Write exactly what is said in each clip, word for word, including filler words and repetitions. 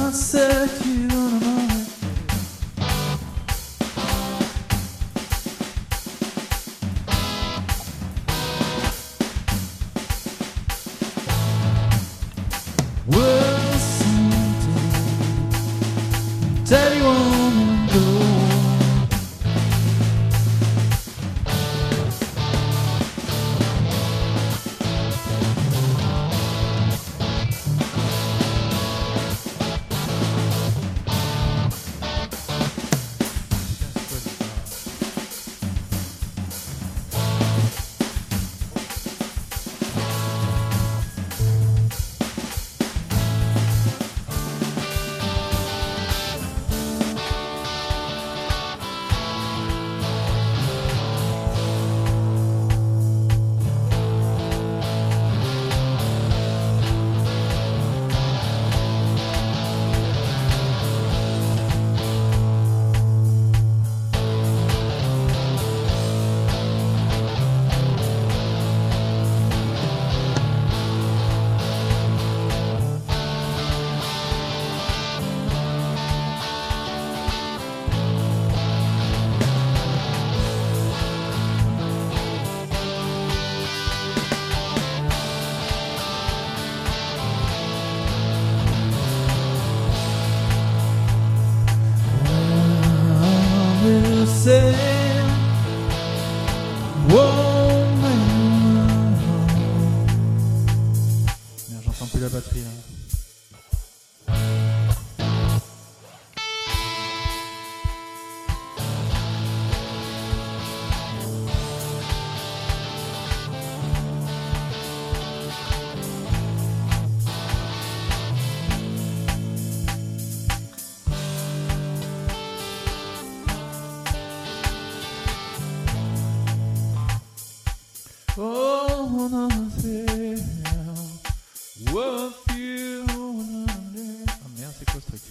I said you on my mind. Was something tell you wanna go. Say, whoa, man. Merde, j'entends plus la batterie là. Oh, nothing worth you. Ah merde, c'est quoi ce truc?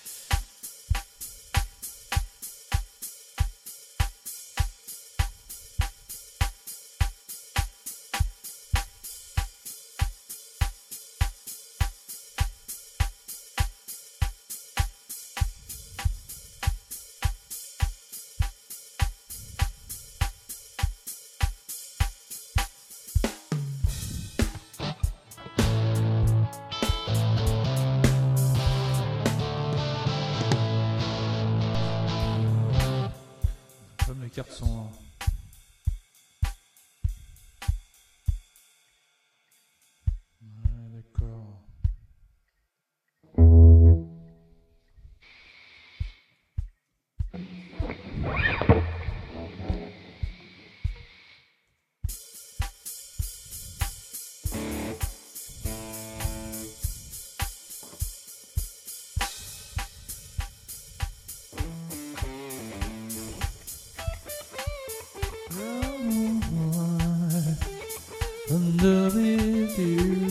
Comme les cartes sont... Ouais, d'accord. Under with you.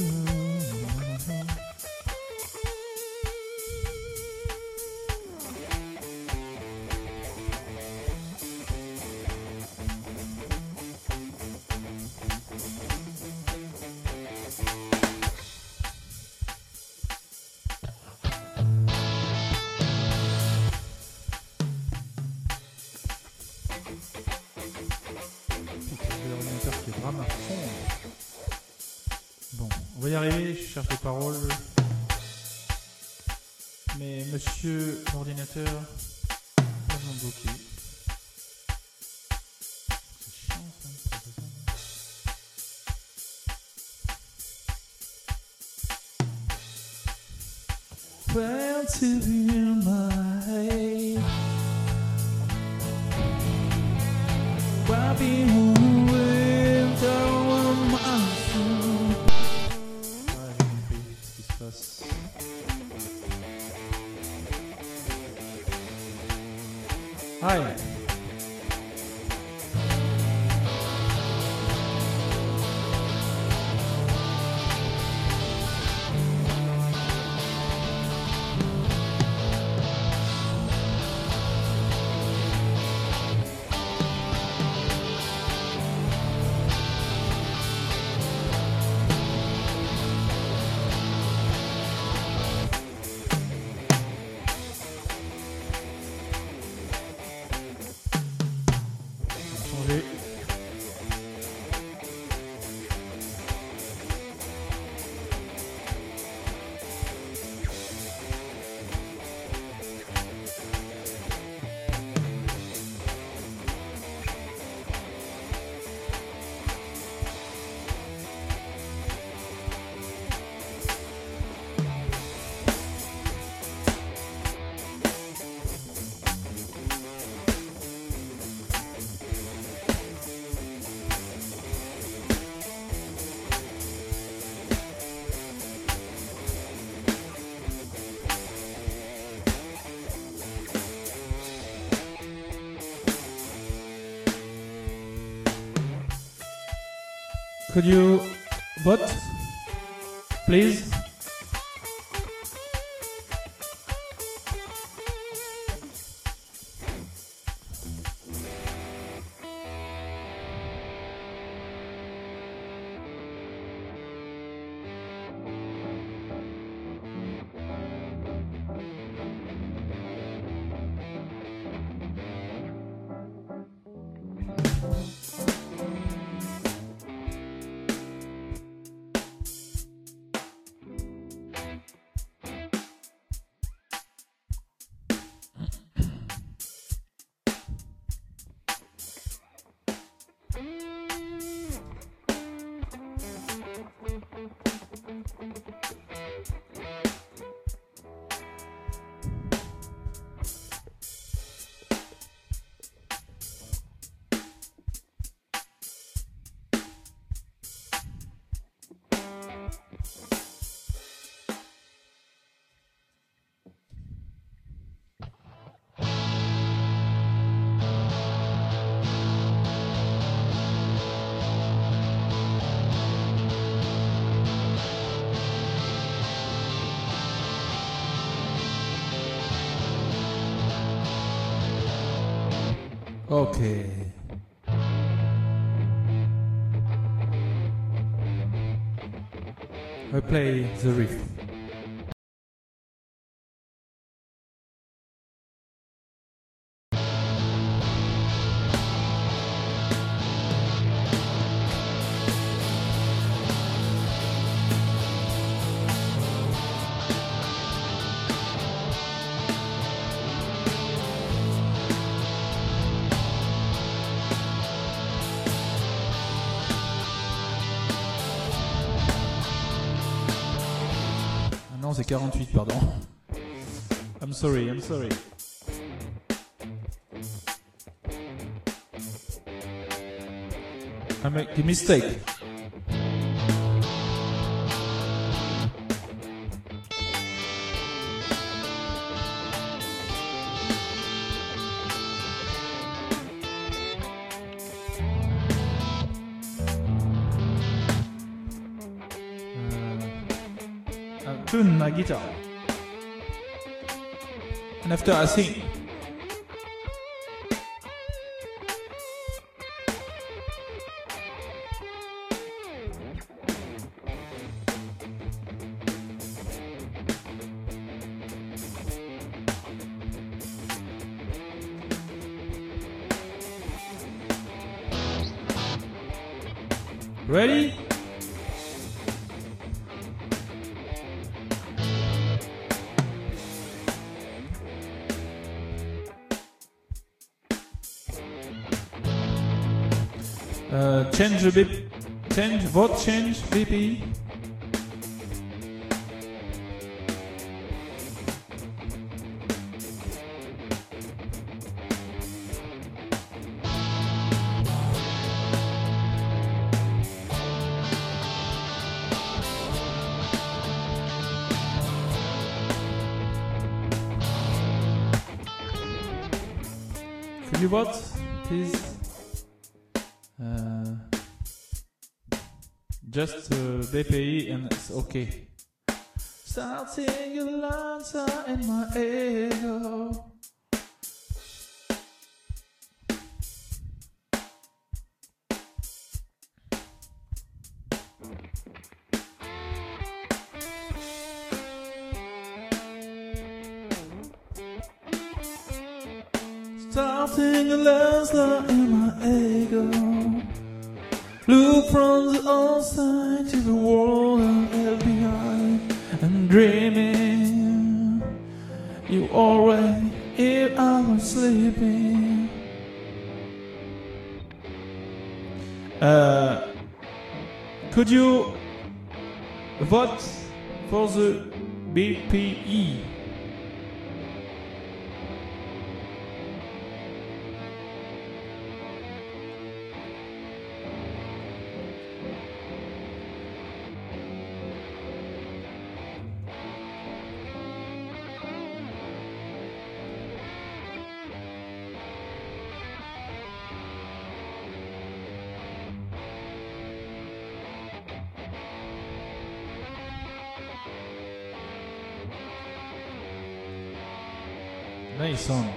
L'ordinateur qui est vraiment à fond. Bon, on va y arriver, je cherche les paroles. Mais monsieur l'ordinateur, pas besoin de bloquer. C'est chiant ça, c'est ça. Well, to in my head, why be with on my soul? Ouais, j'ai compris ce qui se passe. Aïe. Could you vote, please? Okay. I play the riff. Non, c'est quarante-huit, pardon. I'm sorry, I'm sorry. I make a mistake. Tune my guitar, and after I sing. Ready? Uh, change the B P, change, vote change B P E. Could you vote, please? Uh, just uh, B P E and it's okay. Starting a lancer in my ego. Starting a lancer in my ego. Look from the outside to the world and left behind, and dreaming you already here. I was sleeping. Uh, could you vote for the B P E? Nice song.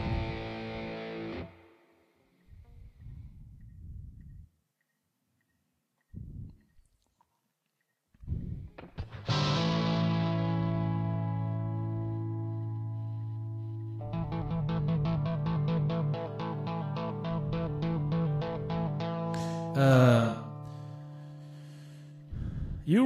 Euh,